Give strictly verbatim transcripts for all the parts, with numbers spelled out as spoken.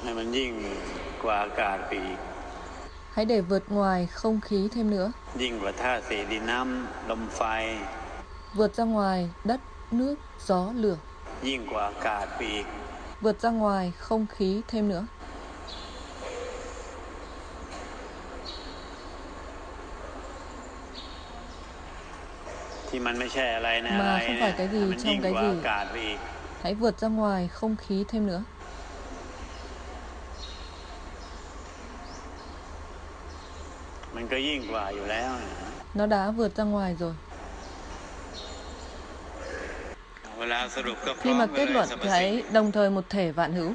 ให้มันยิ่งกว่าอากาศไปอีก Hãy để vượt ngoài không khí thêm nữa. ยิ่งกว่าธาตุสี่ดินน้ำลมไฟ Vượt ra ngoài đất, nước, gió, lửa. ยิ่งกว่าอากาศไปอีก Vượt ra ngoài không khí thêm nữa. ที่มันไม่ใช่อะไรนะอะไร Mà không phải cái gì มัน trong ยิ่ง cái กว่า gì. อากาศไปอีก Hãy vượt ra ngoài không khí thêm nữa. มันก็ยิ่งกว่าอยู่แล้ว Nó đã vượt ra ngoài rồi. เวลาสรุปก็พร้ Khi อม mà กัน kết เลย luận สรรพสิ่ง thấy đồng thời một thể vạn hữu.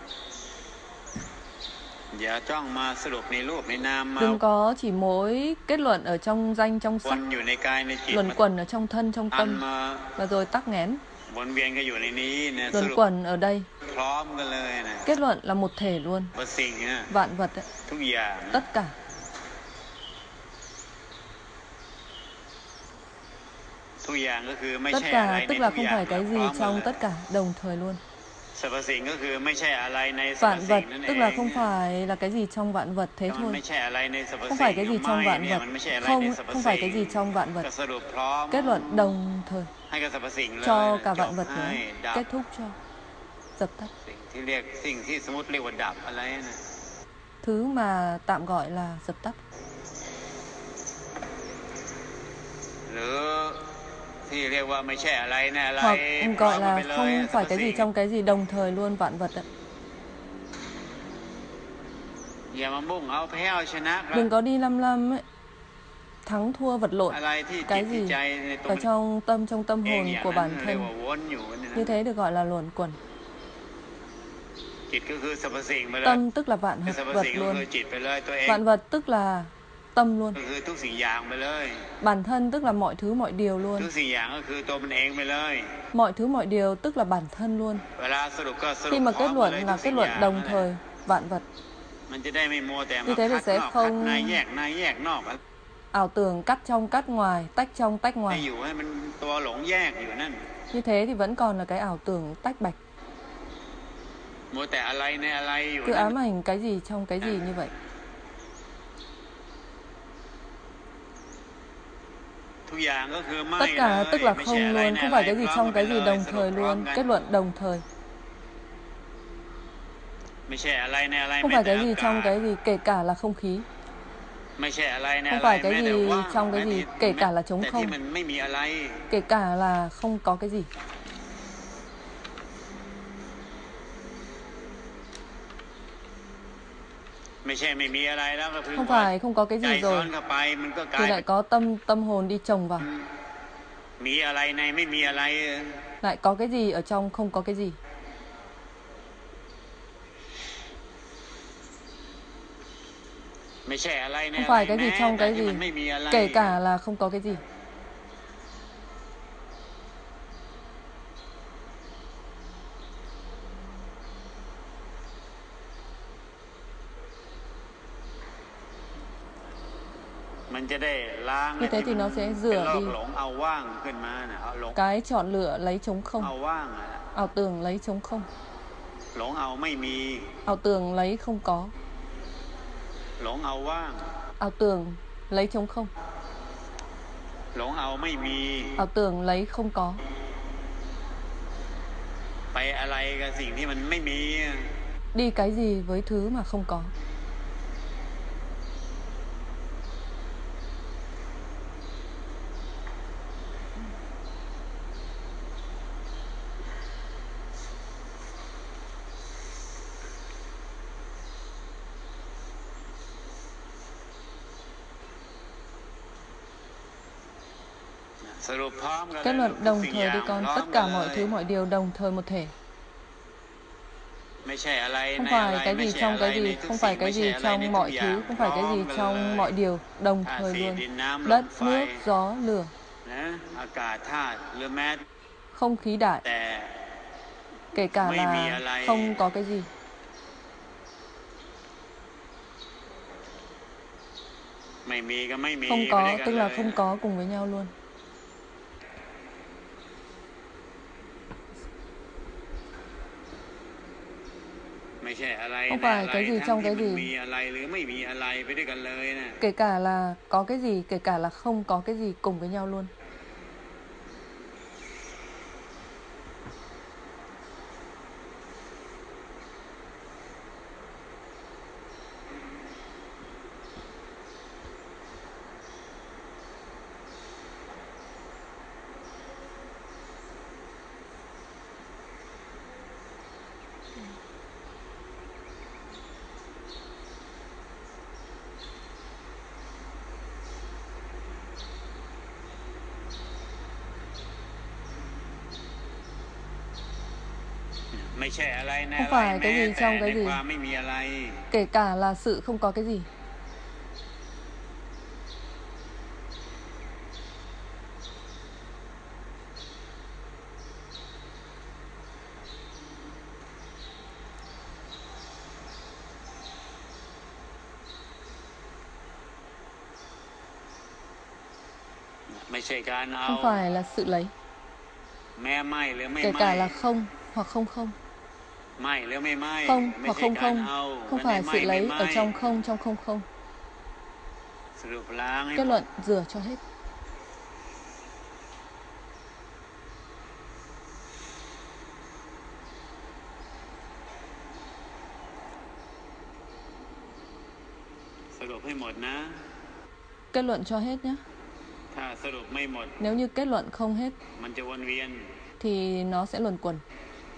อย่าจ้องมาสรุปในรูปในนามมา Đừng có chỉ mối kết luận ở trong danh, trong ว sắc, นอยู่ในกายในจิต luẩn quẩn ở trong thân, trong อัน tâm มา và rồi tắc nghẽn. วนเวียนก็อยู่ในนี้เนี่ยส Luẩn รุป quẩn ở đây. พร้อมกันเลยนะ Kết luận là một thể luôn. ว่าสิ่งนะ Vạn vật ấy, ทุกอย่าง tất cả. ทุกอย่างก็คือไม่ Tất ใช่อะไร cả ใน tức ทุ là กอ không ย่าง phải cái พ gì ร้อมกัน trong เลย tất cả, đồng thời luôn. สรรพสิ่งก็คือไม่ใช่อะไรในสรรพ Vạn สิ่ vật งนั่นเอง tức là không phải là cái gì trong vạn vật thế แต่มัน thôi. ไม่ใช่อะไรในสรรพ Không สิ่ phải ง cái gì trong ไม่ vạn เนี่ย vật. มันไม่ใช่อะไรใน Không, สรรพ không สิ่ phải ง cái gì trong vạn ก็ vật. สรุปพร้อม Kết luận đồng thời ให้กับสรรพสิ่งเลย cho cả จบ vạn vật ให้ nữa. ดับ Kết thúc cho. Dập tắt. สิ่งที่เรียกสิ่งที่สมมติเรียกว่าดับอะไรนะ Thứ mà tạm gọi là dập tắt. หรือที่เรียกว่าไม่ใช่อะไรนะอะไร Hoặc พร้อม gọi กัน là ไปเลย không สรร phải พ cái สิ่ gì ง trong cái gì đồng thời luôn vạn vật ạ. อย่ามามุ่งเอาแพ้เอาชนะ Đừng có đi lâm lâm ấy, thắng thua vật lộn. อะไรที่จิต Cái ที่ gì ใจในตัว ở มัน trong tâm, trong tâm เอง hồn อย่าง của นั้น bản เรียก thân. ว่าวนอยู่นี่ Như นะ thế được gọi là luẩn quẩn. จิตก็คือสรรพสิ่งไปเลย Tâm tức là vạn สรรพ vật สิ่งก็ luôn. คือจิตไปเลยตัวเอง Vạn vật tức là tâm luôn. ก็คือทุกสิ่งอย่างไปเลย Bản thân tức là mọi thứ mọi điều ทุก luôn. สิ่งอย่างก็คือตัวมันเองไปเลย Mọi thứ mọi điều tức là bản thân luôn. เวลาสรุปก็สรุป Khi mà พร้อ kết มกันเลย luận ทุ là ก kết สิ่งอ luận ย่าง đồng นั่นแหละ thời vạn vật. มันจะได้ไม่มัวแต่ Như มา thế thì คัด sẽ นอกคัด không ในแยกในแยกนอก ảo tưởng cắt trong cắt ngoài, tách trong tách ให้ ngoài. อยู่ให้มันตัวหลงแยกอยู่นั่น Như thế thì vẫn còn là cái ảo tưởng tách bạch. มัวแต่อะไรในอะไรอยู่ Cứ นั่น ám ảnh cái gì trong cái gì như vậy. ทุกอย่างก็คือไม่ Tất cả เลย tức là ไม่ không ใช่อะไร luôn, ใน không อะไร phải cái gì พร้อม trong กัน cái ไป gì เลย đồng สรุป thời พร้อม luôn. กัน Kết luận đồng thời. ไม่ใช่อะไรในอะไร Không แม้ phải แต่ cái อา gì กา trong ศ cái gì kể cả là không khí. ไม่ใช่อะไรใน Không อะไร phải cái แม้แต่ gì ว่าง trong cái แม้ gì แต่ kể cả là trống แต่ที่ không. มันไม่มีอะไร Kể cả là không có cái gì. ไม่ใช่ไม่มีอะไรแล้วก็คือ Không phải không có cái ใจ gì ซ้อน rồi เข้าไปมันก็กลา thì ย lại có tâm tâm hồn đi chồng vào. มีอะไรในไม่มีอะไร Lại có cái gì ở trong không có cái gì. ไม่ใช่อะไรใน Không อะไร phải cái gì แม้ trong แต่ cái ที่ gì มันไม่มีอะไร kể cả là không có cái gì. มันจะได้ล้าง Như thế thì nó sẽ เป็น rửa โลก đi หลงเอาว่างขึ้นมาน่ะเอาหลง cái chọn lựa lấy trống เอา không. ว่างอะ Ảo tưởng lấy trống không. หลงเอาไม่มี Ảo tưởng lấy không có. หลงเอาว่าง Ảo tưởng lấy trống không. หลงเอาไม่มี Ảo tưởng lấy không có. ไปอะไรกับสิ่งที่มันไม่มี Đi cái gì với thứ mà không có. Kết luận đồng thời đi con, tất cả mọi thứ mọi điều đồng thời một thể. Không phải cái gì trong cái gì, không phải cái gì trong mọi thứ, không phải cái gì trong mọi điều, đồng thời luôn. Đất, nước, gió, lửa, không khí đại, kể cả là không có cái gì. Không có tức là không có cùng với nhau luôn. Không phải cái gì trong cái gì. Kể cả là có cái gì, kể cả là không có cái gì cùng với nhau luôn. Không phải cái gì trong cái gì. Kể cả là sự không có cái gì. Không phải là sự lấy. Kể cả là không hoặc không không. Không hoặc không không. Không phải sự lấy ở trong không, trong không không. Kết luận rửa cho hết. Kết luận cho hết nhé. Nếu như kết luận không hết thì nó sẽ luẩn quẩn.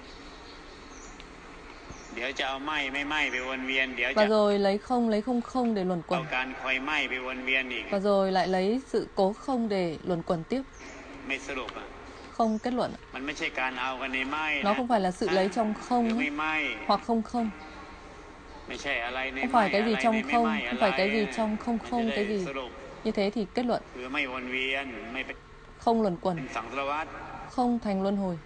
Và rồi lấy không, lấy không không để luẩn quẩn. Và rồi lại lấy sự cố không để luẩn quẩn tiếp. Không kết luận. Nó không phải là sự lấy trong không hoặc không không. Không phải cái gì trong không, không phải cái gì trong không không cái gì. Như thế thì kết luận. Không luẩn quẩn. Không thành luân hồi.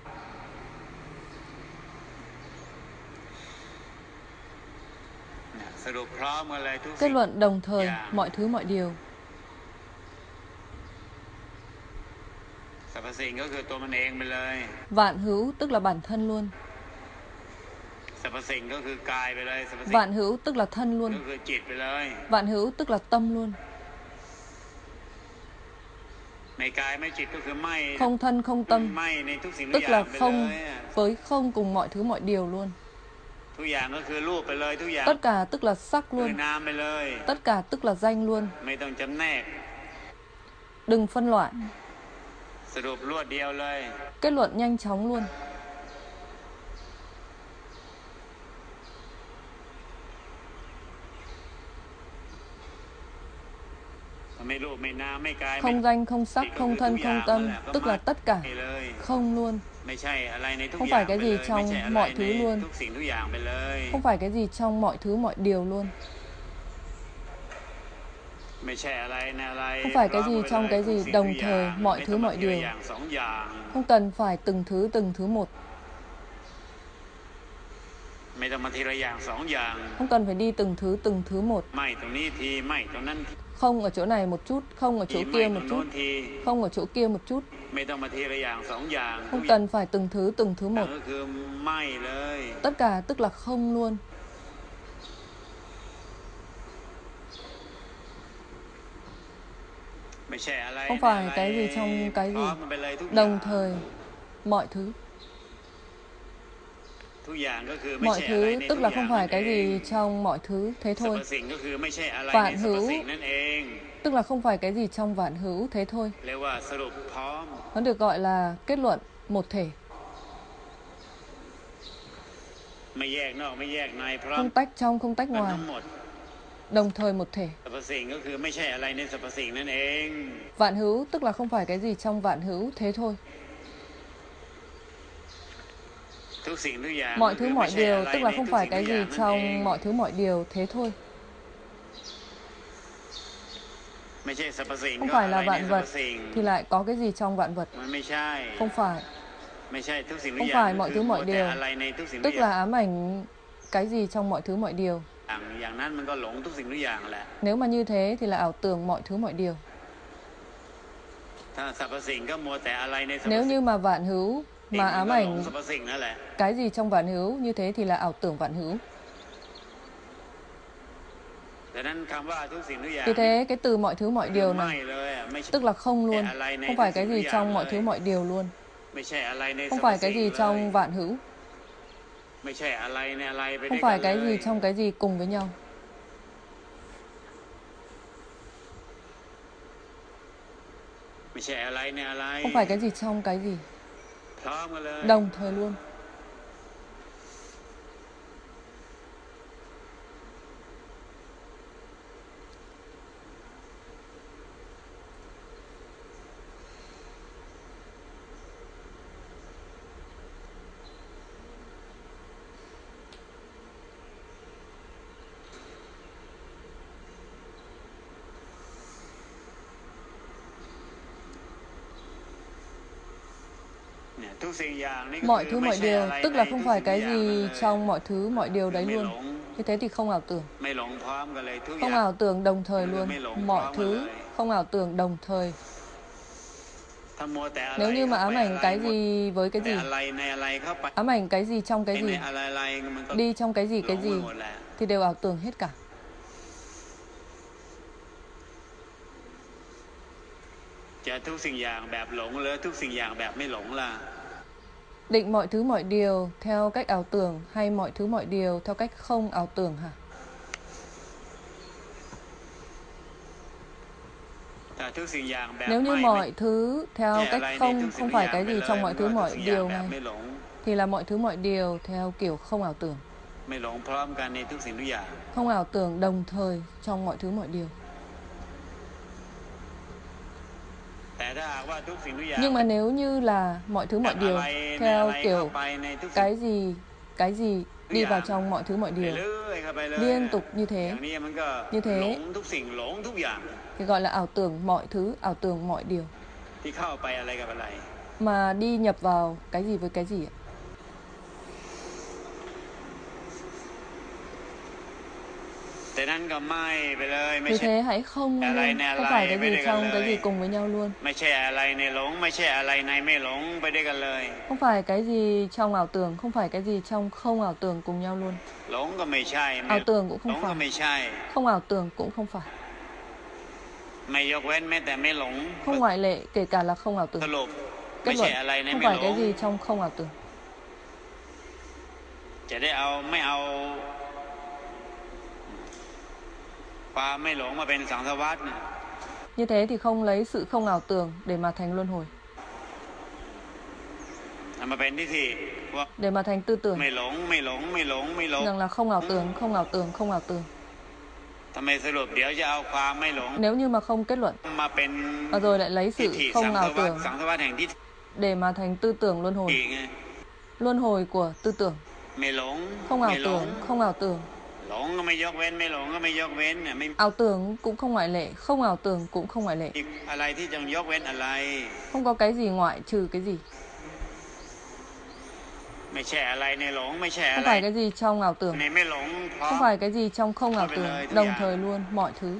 Kết luận đồng thời mọi thứ mọi điều. Vạn hữu tức là bản thân luôn. Vạn hữu tức là thân luôn. Vạn hữu tức là tâm luôn. Không thân không tâm, tức là không với không cùng mọi thứ mọi điều luôn. Tất cả tức là sắc luôn. Tất cả tức là danh luôn. Đừng phân loại. Kết luận nhanh chóng luôn. Không danh, không sắc, không thân, không tâm, tức là tất cả. Không luôn. Không phải cái gì trong mọi thứ luôn. Không phải cái gì trong mọi thứ mọi điều luôn. Không phải cái gì trong cái gì đồng thời mọi thứ mọi điều. Không cần phải từng thứ từng thứ một. Không cần phải đi từng thứ từng thứ một. Không ở chỗ này một chút, không ở chỗ kia một chút, không ở chỗ kia một chút. Không cần phải từng thứ từng thứ một. Tất cả tức là không luôn. Không phải cái gì trong cái gì. Đồng thời mọi thứ. Mọi thứ tức là không phải cái gì trong mọi thứ, thế thôi. Vạn hữu tức là không phải cái gì trong vạn hữu, thế thôi. Nó được gọi là kết luận một thể. Không tách trong, không tách ngoài. Đồng thời một thể. Vạn hữu tức là không phải cái gì trong vạn hữu, thế thôi. Mọi thứ mọi điều tức là không phải cái gì trong mọi thứ mọi điều, thế thôi. Không phải là vạn vật thì lại có cái gì trong vạn vật. Không phải. Không phải mọi thứ mọi điều, tức là ám ảnh cái gì trong mọi thứ mọi điều. Nếu mà như thế thì là ảo tưởng mọi thứ mọi điều. Nếu như mà vạn hữu mà ám ảnh cái gì trong vạn hữu, như thế thì là ảo tưởng vạn hữu. Vì thế cái từ mọi thứ mọi điều này tức là không luôn, không phải cái gì trong mọi thứ mọi điều luôn, không phải cái gì trong vạn hữu, không phải cái gì trong cái gì cùng với nhau, không phải cái gì trong cái gì, đồng thời luôn. Mọi thứ mọi điều tức là không phải cái gì trong mọi thứ mọi điều đấy luôn. Như thế thì không ảo tưởng. Không ảo tưởng đồng thời luôn. Mọi thứ không ảo tưởng đồng thời. Nếu như mà ám ảnh cái gì với cái gì, ám ảnh cái gì trong cái gì, đi trong cái gì cái gì, thì đều ảo tưởng hết cả. Định mọi thứ mọi điều theo cách ảo tưởng hay mọi thứ mọi điều theo cách không ảo tưởng hả? Nếu như mọi thứ theo cách không không phải cái gì trong mọi thứ mọi điều này, thì là mọi thứ mọi điều theo kiểu không ảo tưởng. Không ảo tưởng đồng thời trong mọi thứ mọi điều. Nhưng mà nếu như là mọi thứ mọi điều theo kiểu cái gì, cái gì đi vào trong mọi thứ mọi điều, liên tục như thế, như thế, thì gọi là ảo tưởng mọi thứ, ảo tưởng mọi điều. Mà đi nhập vào cái gì với cái gì ạ? Vì thế hãy không luôn, không phải cái gì trong cái gì cùng với nhau luôn. Không phải cái gì trong ảo tưởng, không phải cái gì trong không ảo tưởng cùng nhau luôn. Ảo tưởng cũng không phải, không ảo tưởng cũng không phải. Không ngoại lệ, kể cả là không ảo tưởng. Kết luận, không phải cái gì trong không ảo tưởng. Như thế thì không lấy sự không ảo tưởng để mà thành luân hồi, để mà thành tư tưởng rằng là không ảo tưởng, không ảo tưởng, không ảo tưởng. Nếu như mà không kết luận và rồi lại lấy sự không ảo tưởng để mà thành tư tưởng luân hồi, luân hồi của tư tưởng. Không ảo tưởng, không ảo tưởng. Ảo tưởng cũng không ngoại lệ, không ảo tưởng cũng không ngoại lệ. Không có cái gì ngoại trừ cái gì. Không phải cái gì trong ảo tưởng, không phải cái gì trong không ảo tưởng, đồng thời luôn mọi thứ.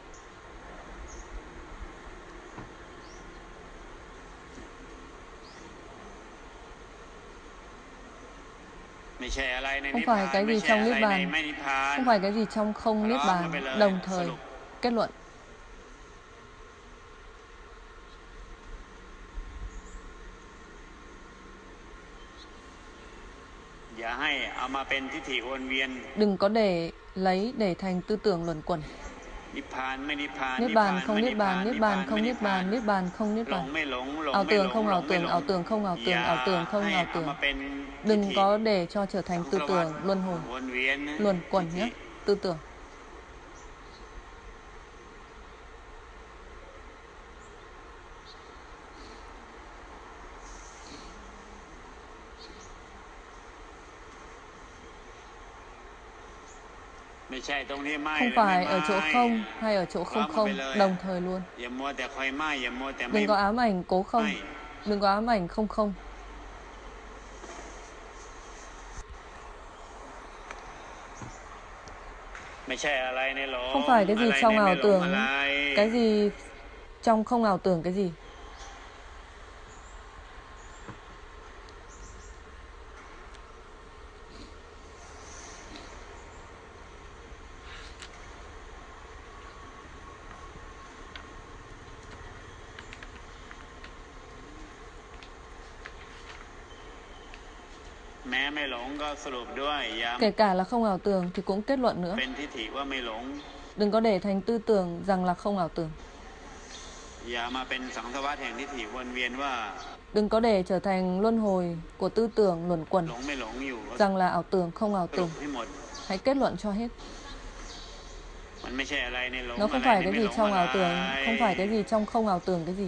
Không phải cái gì trong niết bàn, không phải cái gì trong không niết bàn, đồng thời kết luận. Đừng có để lấy để thành tư tưởng luẩn quẩn. Niết bàn không niết bàn, niết bàn không niết bàn, niết bàn không niết bàn. Ảo tưởng không ảo tưởng, ảo tưởng không ảo tưởng, ảo tưởng không ảo tưởng. Đừng có để cho trở thành tư tưởng luân hồi, luẩn quẩn nhé, tư tưởng. Không phải ở chỗ không hay ở chỗ không không, đồng thời luôn. Đừng có ám ảnh cố không, đừng có ám ảnh không không. Không phải cái gì trong ảo tưởng, cái gì trong không ảo tưởng cái gì. Kể cả là không ảo tưởng thì cũng kết luận nữa. Đừng có để thành tư tưởng rằng là không ảo tưởng. Đừng có để trở thành luân hồi của tư tưởng luẩn quẩn rằng là ảo tưởng không ảo tưởng. Hãy kết luận cho hết. Nó không phải cái gì trong ảo tưởng, không phải cái gì trong không ảo tưởng cái gì.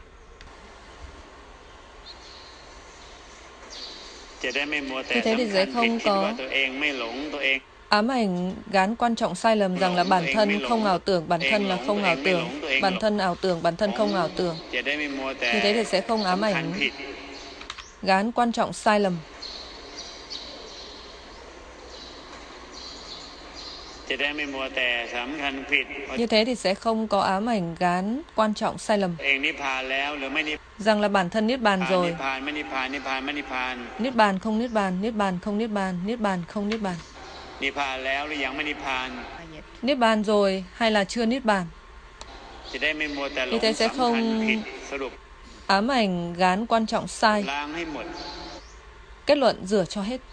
Như thế thì sẽ không có ám ảnh gán quan trọng sai lầm rằng là bản thân không ảo tưởng, bản thân là không ảo tưởng, bản thân ảo tưởng, bản thân không ảo tưởng. Như thế thì sẽ không ám ảnh gán quan trọng sai lầm. Như thế thì sẽ không có ám ảnh gán quan trọng sai lầm rằng là bản thân niết bàn rồi. Niết bàn không niết bàn, niết bàn không niết bàn, niết bàn không niết bàn. Niết bàn rồi hay là chưa niết bàn. Như thế sẽ không ám ảnh gán quan trọng sai. Kết luận rửa cho hết.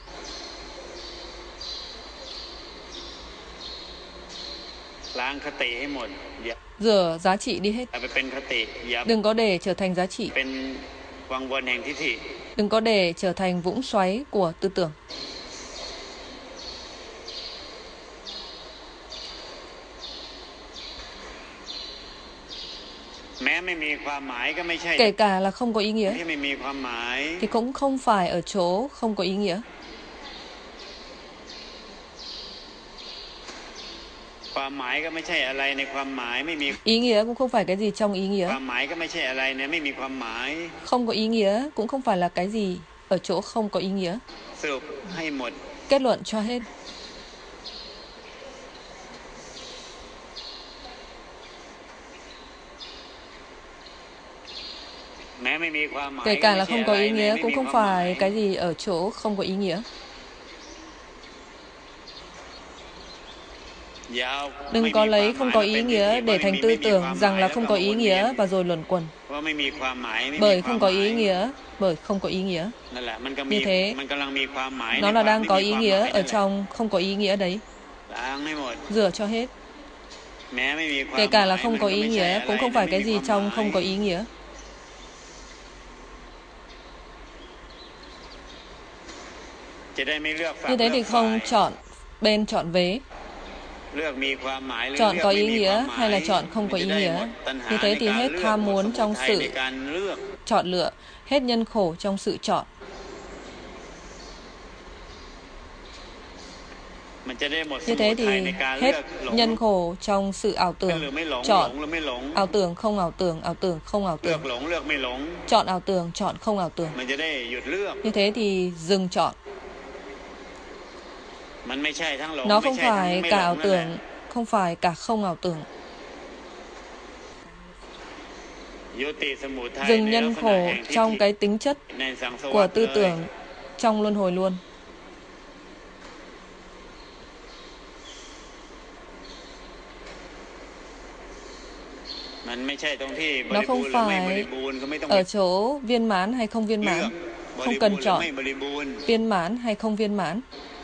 Rửa giá trị đi hết. Đừng có để trở thành giá trị. Đừng có để trở thành vũng xoáy của tư tưởng. Kể cả là không có ý nghĩa thì cũng không phải ở chỗ không có ý nghĩa. Ý nghĩa cũng không phải cái gì trong ý nghĩa. Không có ý nghĩa cũng không phải là cái gì ở chỗ không có ý nghĩa. Kết luận cho hết. Kể cả là không có ý nghĩa cũng không phải cái gì ở chỗ không có ý nghĩa. Đừng có lấy không có ý nghĩa để thành tư tưởng rằng là không có ý nghĩa và rồi luẩn quẩn. Bởi không có ý nghĩa, bởi không có ý nghĩa. Như thế, nó là đang có ý nghĩa ở trong không có ý nghĩa đấy. Rửa cho hết. Kể cả là không có ý nghĩa cũng không phải cái gì trong không có ý nghĩa. Như thế thì không chọn bên chọn vế. Chọn có ý nghĩa hay là chọn không có ý nghĩa. Như thế thì hết tham muốn trong sự chọn lựa, hết nhân khổ trong sự chọn. Như thế thì hết nhân khổ trong sự ảo tưởng, chọn ảo tưởng không ảo tưởng, ảo tưởng không ảo tưởng, chọn ảo tưởng, chọn không ảo tưởng. Như thế thì dừng chọn. Nó không phải cả ảo tưởng, không phải cả không ảo tưởng. Dừng nhân khổ trong cái tính chất của tư tưởng trong luân hồi luôn. Nó không phải ở chỗ viên mãn hay không viên mãn. Không cần chọn viên mãn hay không viên mãn.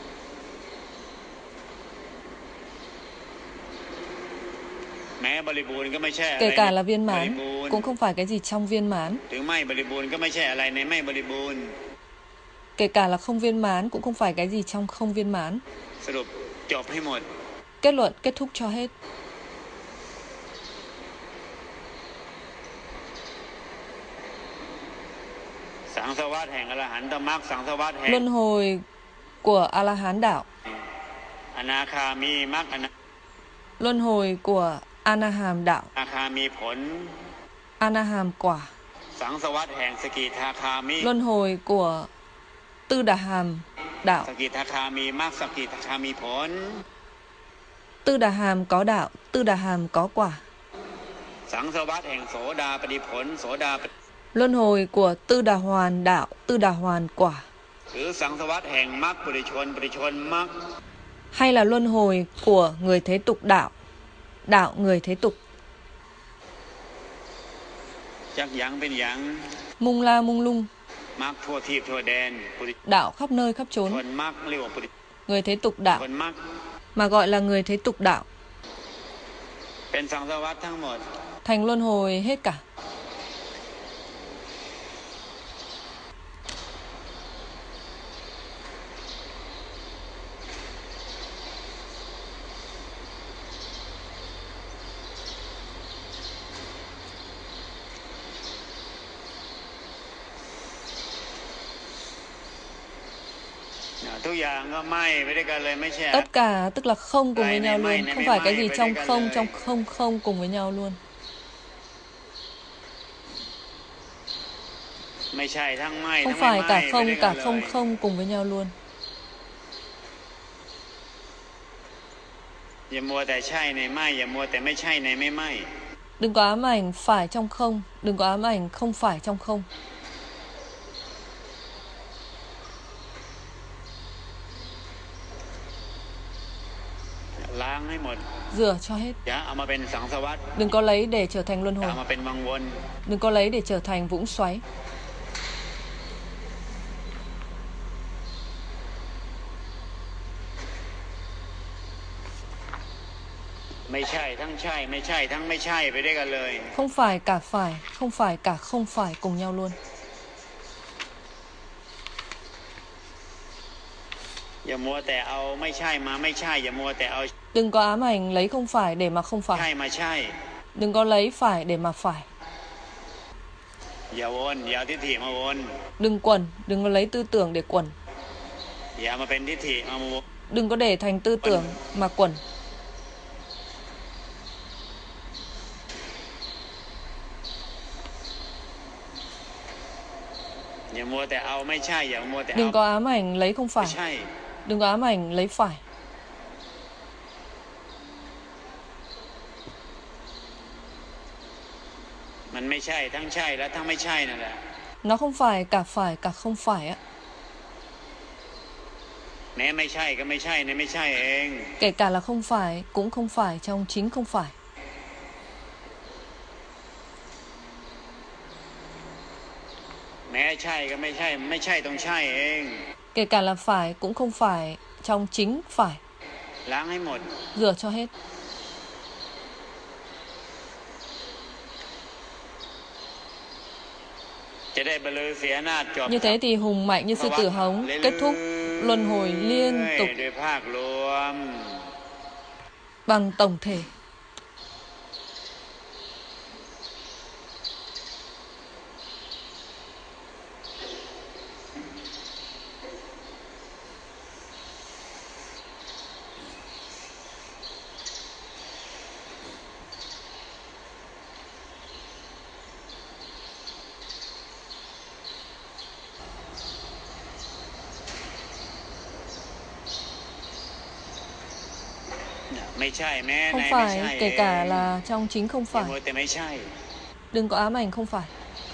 Kể cả là viên mãn cũng không phải cái gì trong viên mãn. Kể cả là không viên mãn cũng không phải cái gì trong không viên mãn. Kết luận, kết thúc cho hết. Luân hồi của A-la-hán đạo. Luân hồi của A-na-hàm đạo. A-na-hàm quả. Luân hồi của Tư Đà Hàm đạo. Tư Đà Hàm có đạo, Tư Đà Hàm có quả. Luân hồi của Tư Đà Hoàn đạo, Tư Đà Hoàn quả. Hay là luân hồi của người thế tục đạo, đạo người thế tục. Mung la mung lung, đạo khắp nơi khắp chốn. Người thế tục đạo mà gọi là người thế tục đạo. Thành luân hồi hết cả. Tất cả tức là không cùng với nhau luôn. Không phải cái gì trong không, trong không không cùng với nhau luôn. Không phải cả không, cả không không cùng với nhau luôn. Đừng có ám ảnh phải trong không, đừng có ám ảnh không phải trong không. Rửa cho hết. Đừng có lấy để trở thành luân hồi. Đừng có lấy để trở thành vũng xoáy. Không phải cả phải, không phải cả không phải cùng nhau luôn. Đừng có ám ảnh lấy không phải để mà không phải. Đừng có lấy phải để mà phải. Đừng quẩn, đừng có lấy tư tưởng để quẩn. Đừng có để thành tư tưởng mà quẩn. Đừng có ám ảnh lấy không phải. Đừng có ám ảnh lấy phải. Nó không phải cả phải cả không phải á. Kể cả là không phải cũng không phải trong chính không phải. Kể cả là phải cũng không phải trong chính phải. Rửa cho hết. Như thế thì hùng mạnh như sư tử hống, kết thúc luân hồi liên tục bằng tổng thể. Không phải, kể cả là trong chính không phải. Đừng có ám ảnh không phải.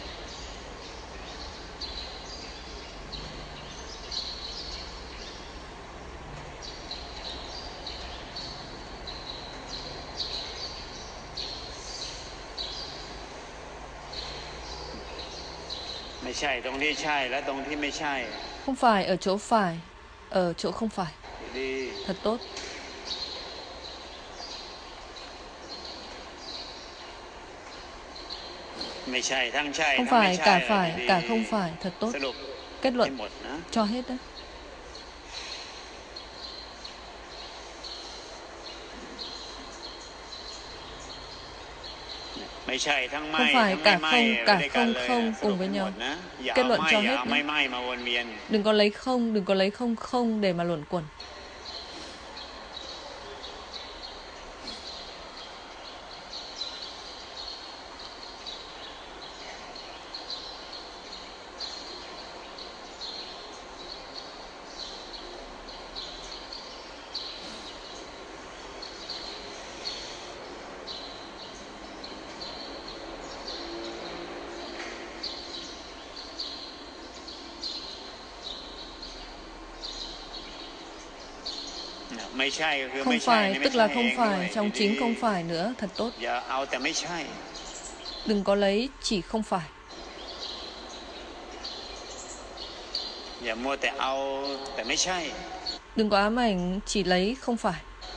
Không phải ở chỗ phải, ở chỗ không phải. Thật tốt. Không phải cả phải, cả không phải. Thật tốt. Kết luận cho hết đấy. Không phải cả không, cả không không cùng với nhau. Kết luận cho hết đấy. Đừng có lấy không, đừng có lấy không không để mà luẩn quẩn. Không phải, tức là không phải, trong chính không phải nữa, thật tốt. Đừng có lấy chỉ không phải. อย่ามัวแต่เอาแต่ไม่ใช่ Đừng có ám ảnh chỉ lấy không phải.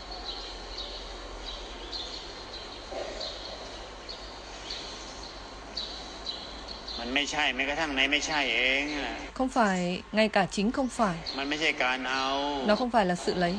มันไม่ใช่แม้กระทั่งในไม่ใช่เอง Không phải, ngay cả chính không phải. มันไม่ใช่การเอา Nó không phải là sự lấy.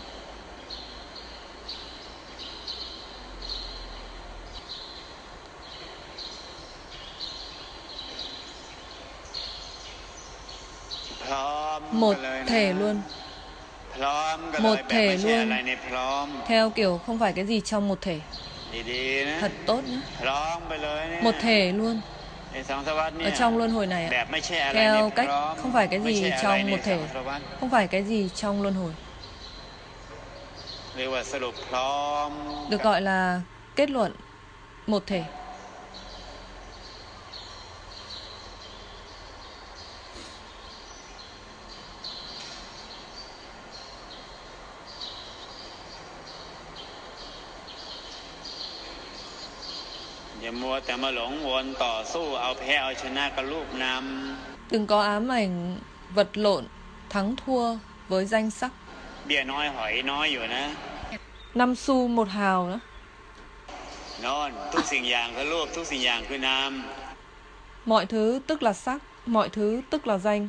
พร้อม Một thể luôn. พร้อมก็เลย Một แบบ thể ไม่ใช่อะไร luôn. ในพร้อม Theo kiểu không phải cái gì trong một thể. ดีๆนะ Thật tốt nhé. พร้อมไปเลยเนี่ย Một thể luôn. ในสังสารวัฏเนี่ย Ở trong luân hồi này แบ ạ. บไม่ใช่อะไรใน Theo พ cách ร้อม không phải cái ไม่ gì ใช่อะไร trong ใน một สั thể. งสารวัฏ Không phải cái gì trong luân hồi. เรียกว่าสรุปพร้อม Được gọi là kết luận một thể. อย่ามัวแต่มาหลงวนต่อสู้เอาแพ้เอาชนะกับรูปนาม Đừng có ám ảnh vật lộn thắng thua với danh sắc. เบี้ยน้อยหอยน้อยอยู่นะ Năm xu một hào nữa. นอนทุกสิ่งอย่างคือรูปทุกสิ่งอย่างคือนาม Mọi thứ tức là sắc, mọi thứ tức là danh.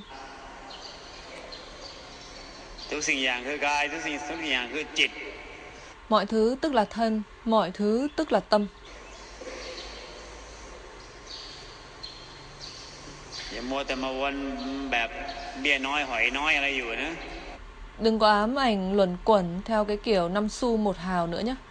ทุกสิ่งอย่างคือกายทุกสิ่งทุกสิ่งอย่างคือจิต Mọi thứ tức là thân, mọi thứ tức là tâm. อย่ามัวแต่มาวนแบบเบี้ยน้อยหอยน้อยอะไรอยู่นะ Đừng có ám ảnh luẩn quẩn theo cái kiểu năm xu một hào nữa nhé.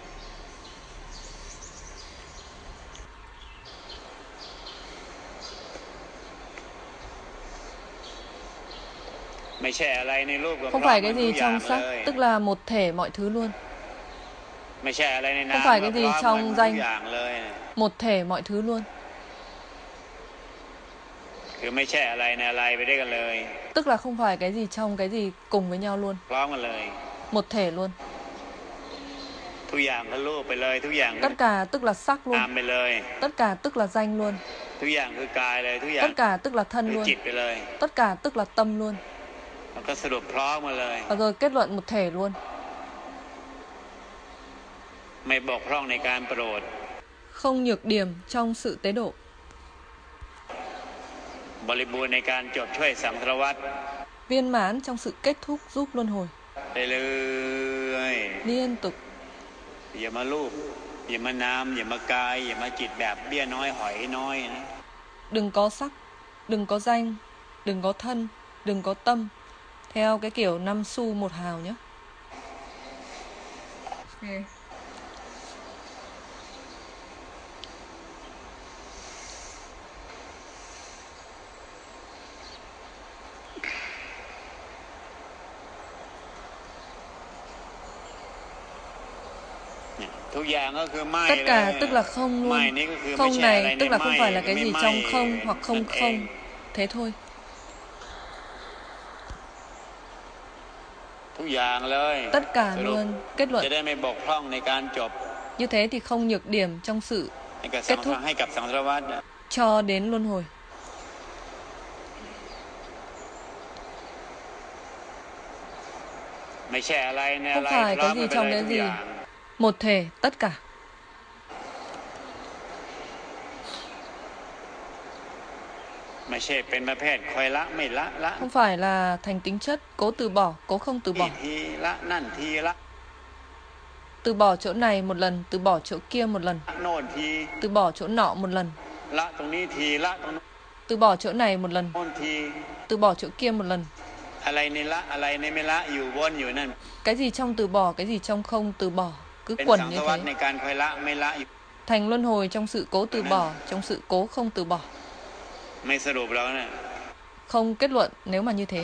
ไม่ใช่อะไรในรูปกับ Không phải cái gì trong sắc, tức là một thể mọi thứ luôn. ไม่ใช่อะไรในนาม Không phải cái gì trong danh, ทุกอย่างเลย một thể mọi thứ luôn. คือไม่ใช่อะไรในอะไรไปด้วยกันเลย Tức là không phải cái gì trong cái gì cùng với nhau luôn. พร้อมกันเลย Một thể luôn. ทุกอย่างคือรูปไปเลยทุกอย่าง Tất cả tức là sắc นาม luôn. ไปเลย Tất cả tức là danh luôn. ทุกอย่างคือกายเลยทุกอย่าง Tất cả tức là คื thân อ luôn. จิตไปเลย Tất cả tức là tâm luôn. แล้วก็สรุปพร้อมกันเลย Và rồi kết luận một thể luôn. ไม่บกพร่องในการโปรด Không nhược điểm trong sự tế độ. บริบูรณ์ในการจบช่วยสังสารวัฏ Viên mãn trong sự kết thúc giúp luân hồi. ไปเลย Liên tục. อย่ามารูปอย่ามานามอย่ามากายอย่ามาจิตแบบเบี้ยน้อยหอยน้อยนะ Đừng có sắc, đừng có danh, đừng có thân, đừng có tâm. Theo cái kiểu năm xu một hào nhé. Okay. ทุกอย่างก็คือไม่ Tất cả tức là không ไม่ luôn. นี่ก็คือไม่ Không ใช่อะไร này ใน tức là ไม่ không phải là cái ไม่ gì ไม่ trong không hoặc không นั่นเอง không. Thế thôi. ทุกอย่างเลย Tất cả สรุป luôn. Kết จะ luận. ได้ไม่บกพร่องในการจบ Như thế thì không nhược điểm trong sự ให้กับ kết สัง thúc ให้กับสังสารวัฏ cho đến luân hồi. ไม่ใช่อะไรในอะ Không ไร phải พร้อ cái ม gì กันไป trong เลย cái ทุก gì. อย่าง Một thể, tất cả. ไม่ใช่เป็นประเภทคอยละไม่ละละ Không phải là thành tính chất cố từ bỏ, cố không từ ที bỏ. ทีละนั่นทีละ Từ bỏ chỗ này một lần, từ bỏ chỗ kia một lần. โน่นที Từ bỏ chỗ nọ một lần. ละตรงนี้ทีละตรง Từ bỏ chỗ này một lần. โน่นที Từ bỏ chỗ kia một lần. อะไรในละอะไรในไม่ละอยู่วนอยู่นั่น Cái gì trong từ bỏ, cái gì trong không từ bỏ. Cứ เป็น quẩn สัง như สารวัฏ thế. ในการคอยละไม่ละอยู่ Thành luân hồi trong sự cố từ bỏ, trong sự cố không từ bỏ. ไม่สรุปแล้วเนี่ย Không kết luận nếu mà như thế.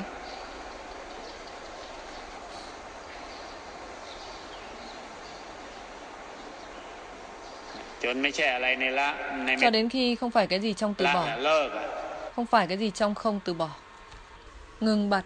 จนไม่ใช่อะไรในละในไม่ Cho đến khi không phải cái gì trong từ ละ bỏ, น่ะเลิกอะ không phải cái gì trong không từ bỏ. Ngừng bặt.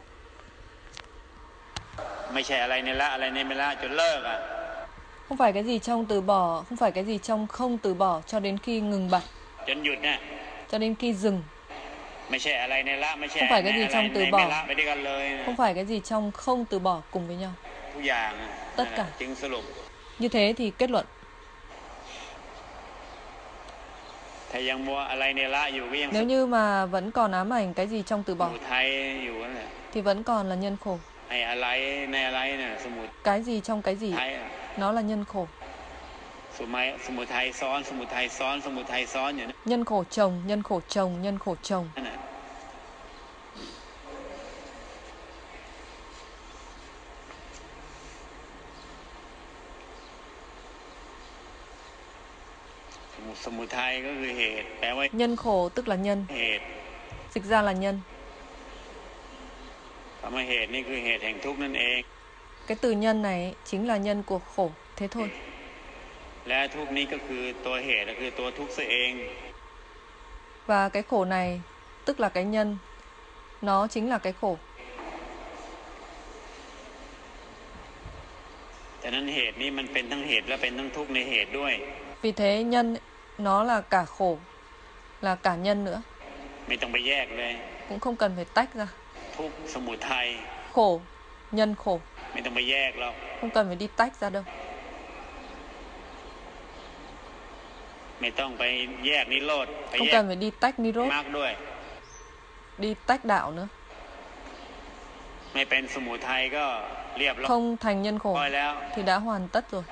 ไม่ใช่อะไรในละอะไรในไม่ละจนเลิกอะ Không phải cái gì trong từ bỏ, không phải cái gì trong không từ bỏ cho đến khi ngừng bặt, จนหยุดเนี่ย cho đến khi dừng. Không phải cái gì trong từ bỏ, không phải cái gì trong không từ bỏ cùng với nhau. Tất cả. Như thế thì kết luận. Nếu như mà vẫn còn ám ảnh cái gì trong từ bỏ thì vẫn còn là nhân khổ. Cái gì trong cái gì nó là nhân khổ. Nhân khổ chồng, nhân khổ chồng, nhân khổ chồng. Nhân khổ tức là nhân, dịch ra là nhân. Cái từ nhân này chính là nhân của khổ, thế thôi. Và cái khổ này tức là cái nhân, nó chính là cái khổ. Vì thế nhân nó là cả khổ, là cả nhân nữa. Cũng không cần phải tách ra. Khổ, nhân khổ. Không cần phải đi tách ra đâu. Không cần phải đi tách Nirod, đi tách đạo nữa. Không thành nhân khổ thì đã hoàn tất rồi.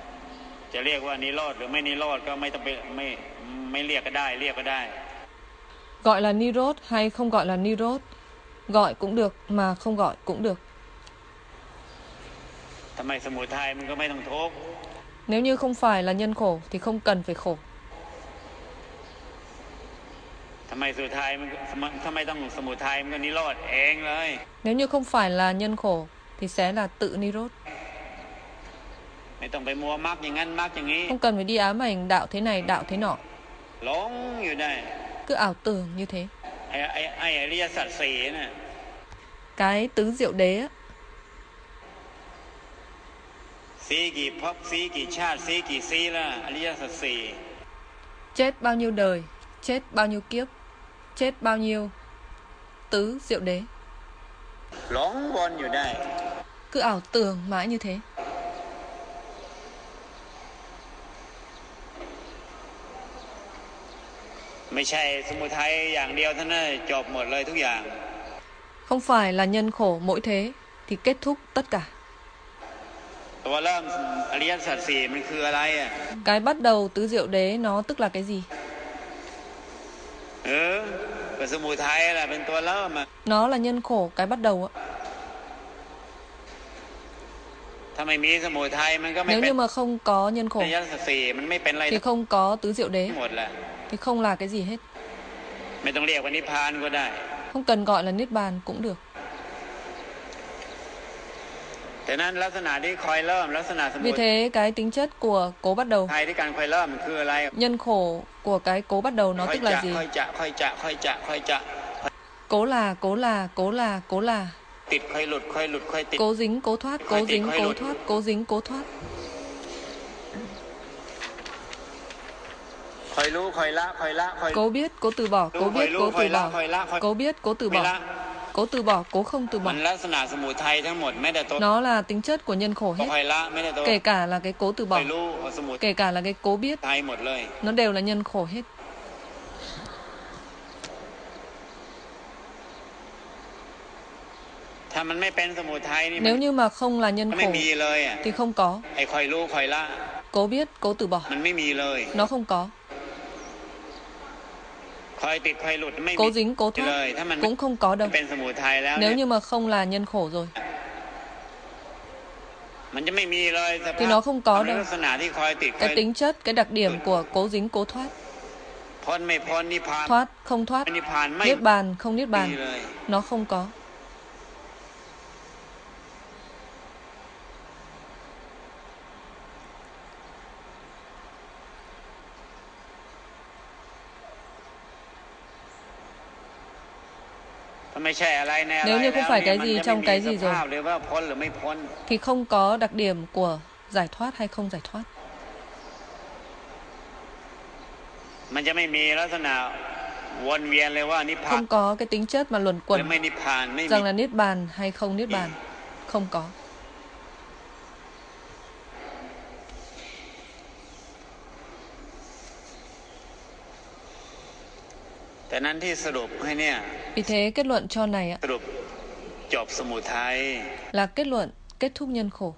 Gọi là Nirod hay không gọi là Nirod, gọi cũng được mà không gọi cũng được. Nếu như không phải là nhân khổ thì không cần phải khổ. Nếu như không phải là nhân khổ thì sẽ là tự Nirod. Không cần phải đi ám ảnh đạo thế này, đạo thế nọ. Cứ ảo tưởng như thế. Cái tứ diệu đế á, chết bao nhiêu đời, chết bao nhiêu kiếp, chết bao nhiêu tứ diệu đế. Cứ ảo tưởng mãi như thế. Không phải là nhân khổ mỗi thế thì kết thúc tất cả. Cái bắt đầu tứ diệu đế nó tức là cái gì? Nó là nhân khổ cái bắt đầu á. Nếu như mà không có nhân khổ thì không có tứ diệu đế, thì không là cái gì hết. Không cần gọi là Niết Bàn cũng được. Vì thế cái tính chất của cố bắt đầu, nhân khổ của cái cố bắt đầu nó tức là gì? Cố là, cố là, cố là, cố là. Cố dính, cố thoát, cố dính, cố thoát, cố dính, cố thoát. Cố biết, cố từ bỏ, cố biết, cố từ bỏ. Cố biết, cố từ bỏ. Cố từ bỏ, cố không từ bỏ. Nó là tính chất của nhân khổ hết. Kể cả là cái cố từ bỏ, kể cả là cái cố biết, nó đều là nhân khổ hết. Nếu như mà không là nhân khổ thì không có. Cố biết, cố từ bỏ, nó không có. Cố dính, cố thoát cũng không có đâu. Nếu như mà không là nhân khổ rồi thì nó không có đâu. Cái tính chất, cái đặc điểm của cố dính, cố thoát, thoát, không thoát, niết bàn, không niết bàn, nó không có. Nếu như không phải cái gì trong cái gì rồi thì không có đặc điểm của giải thoát hay không giải thoát. Không có cái tính chất mà luẩn quẩn rằng là niết bàn hay không niết bàn. Không có. Vì thế kết luận cho này là kết luận kết thúc nhân khổ.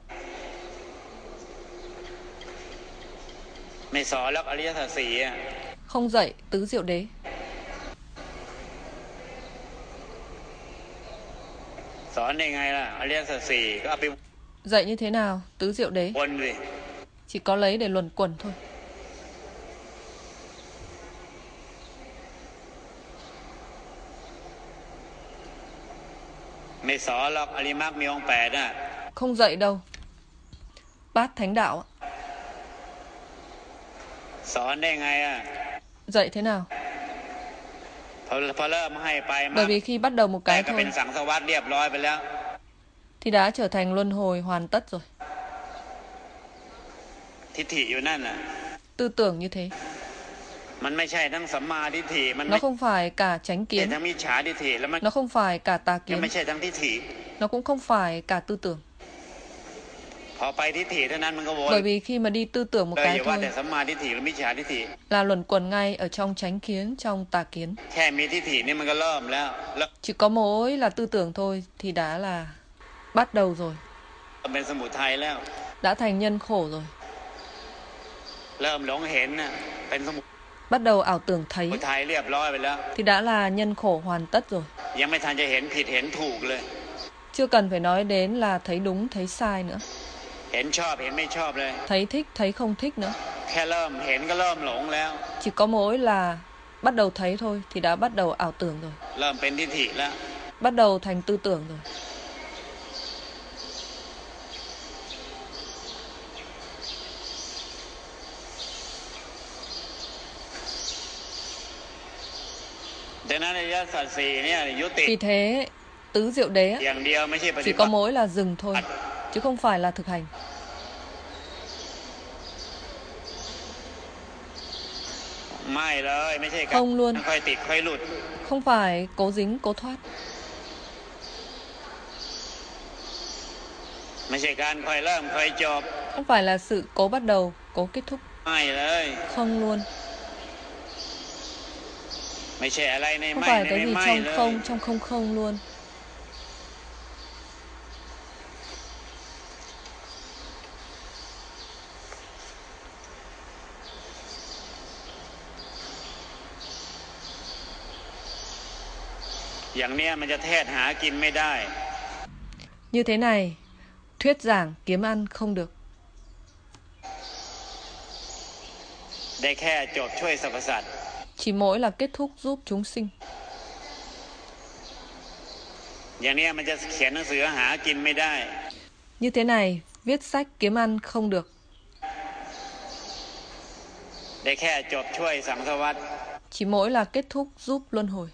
Không dạy tứ diệu đế. Dạy như thế nào tứ diệu đế? Chỉ có lấy để luẩn quẩn thôi. Không dạy đâu. Bát thánh đạo. Dạy thế nào? Bởi vì khi bắt đầu một cái thôi thì đã trở thành luân hồi hoàn tất rồi. Tư tưởng như thế. Nó không phải cả chánh kiến. Nó không phải cả tà kiến. Nó cũng không phải cả tư tưởng. Bởi vì khi mà đi tư tưởng một cái thôi là luẩn quẩn ngay ở trong chánh kiến, trong tà kiến. Chỉ có mỗi là tư tưởng thôi thì đã là bắt đầu rồi. Đã thành nhân khổ rồi. Bắt đầu ảo tưởng thấy thì đã là nhân khổ hoàn tất rồi. Chưa cần phải nói đến là thấy đúng, thấy sai nữa. Thấy thích, thấy không thích nữa. Chỉ có mỗi là bắt đầu thấy thôi thì đã bắt đầu ảo tưởng rồi. Bắt đầu thành tư tưởng rồi. Vì thế tứ diệu đế chỉ có mỗi là dừng thôi, chứ không phải là thực hành. Không luôn. Không phải cố dính, cố thoát. Không phải là sự cố bắt đầu, cố kết thúc. Không luôn. Không phải cái gì trong không, trong không không luôn. Như thế này, thuyết giảng kiếm ăn không được. Chỉ mỗi là kết thúc giúp chúng sinh. Như thế này, viết sách kiếm ăn không được. Chỉ mỗi là kết thúc giúp luân hồi.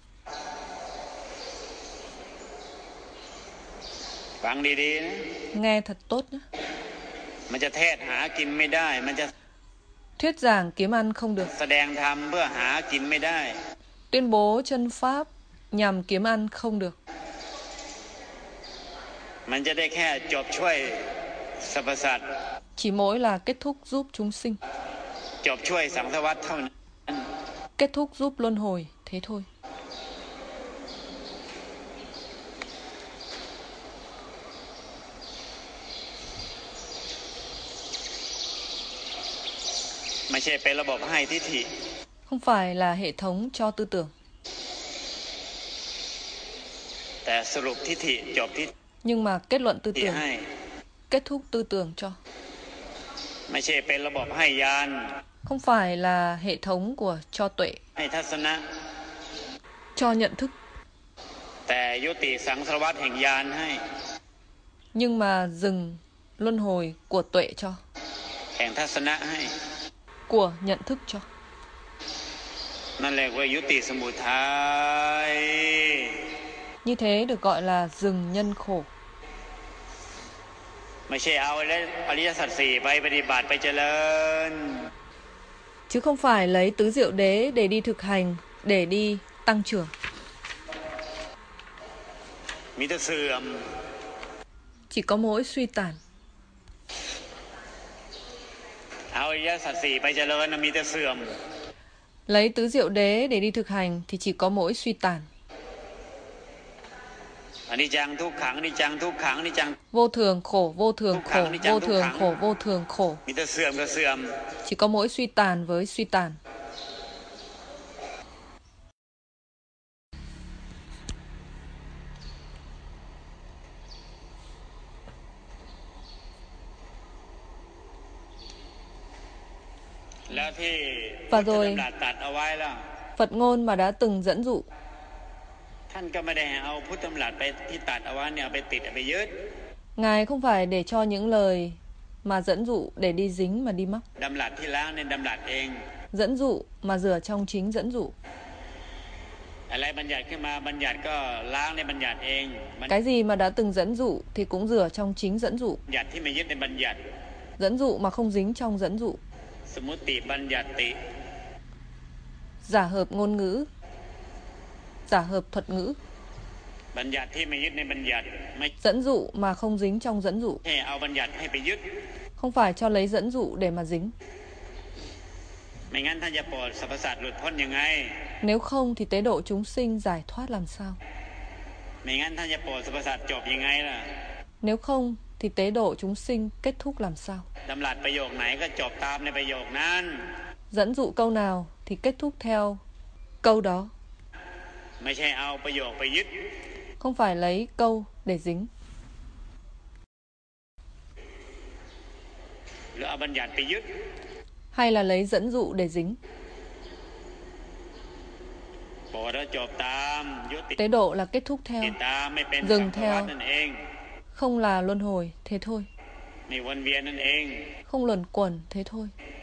Nghe thật tốt nhé. Thuyết giảng kiếm ăn không được. Tuyên bố chân pháp nhằm kiếm ăn không được. Chỉ mỗi là kết thúc giúp chúng sinh. Kết thúc giúp luân hồi, thế thôi. Không phải là hệ thống cho tư tưởng. Nhưng mà kết luận tư tưởng, kết thúc tư tưởng cho. Không phải là hệ thống của cho tuệ, cho nhận thức. Nhưng mà dừng luân hồi của tuệ cho, của nhận thức cho. Như thế được gọi là dừng nhân khổ. Chứ không phải lấy tứ diệu đế để đi thực hành để đi tăng trưởng. Chỉ có mỗi suy tàn. Lấy tứ diệu đế để đi thực hành thì chỉ có mỗi suy tàn. Vô thường khổ, vô thường khổ, vô thường khổ, vô thường khổ. Chỉ có mỗi suy tàn với suy tàn. Và rồi Phật ngôn mà đã từng dẫn dụ, Ngài không phải để cho những lời mà dẫn dụ để đi dính mà đi mắc. Dẫn dụ mà rửa trong chính dẫn dụ. Cái gì mà đã từng dẫn dụ thì cũng rửa trong chính dẫn dụ. Dẫn dụ mà không dính trong dẫn dụ. Giả hợp ngôn ngữ, giả hợp thuật ngữ. Dẫn dụ mà không dính trong dẫn dụ. Không phải cho lấy dẫn dụ để mà dính. Nếu không thì tế độ chúng sinh giải thoát làm sao? Nếu không thì tế độ chúng sinh kết thúc làm sao? Dẫn dụ câu nào thì kết thúc theo câu đó. Không phải lấy câu để dính. Hay là lấy dẫn dụ để dính. Tế độ là kết thúc theo, dừng theo, không là luân hồi, thế thôi. Không luẩn quẩn, thế thôi.